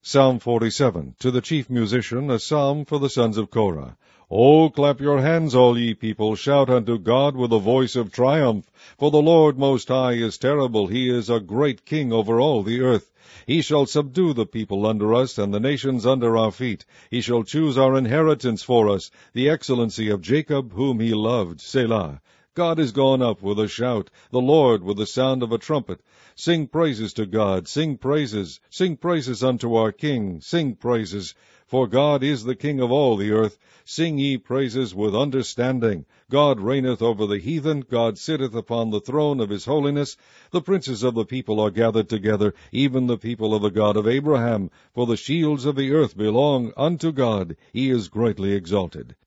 Psalm 47. To the chief musician, a psalm for the sons of Korah. O clap your hands, all ye people, shout unto God with a voice of triumph. For the Lord Most High is terrible, he is a great king over all the earth. He shall subdue the people under us, and the nations under our feet. He shall choose our inheritance for us, the excellency of Jacob, whom he loved. Selah. God is gone up with a shout, the Lord with the sound of a trumpet. Sing praises to God, sing praises unto our King, sing praises. For God is the King of all the earth. Sing ye praises with understanding. God reigneth over the heathen, God sitteth upon the throne of his holiness. The princes of the people are gathered together, even the people of the God of Abraham. For the shields of the earth belong unto God, he is greatly exalted.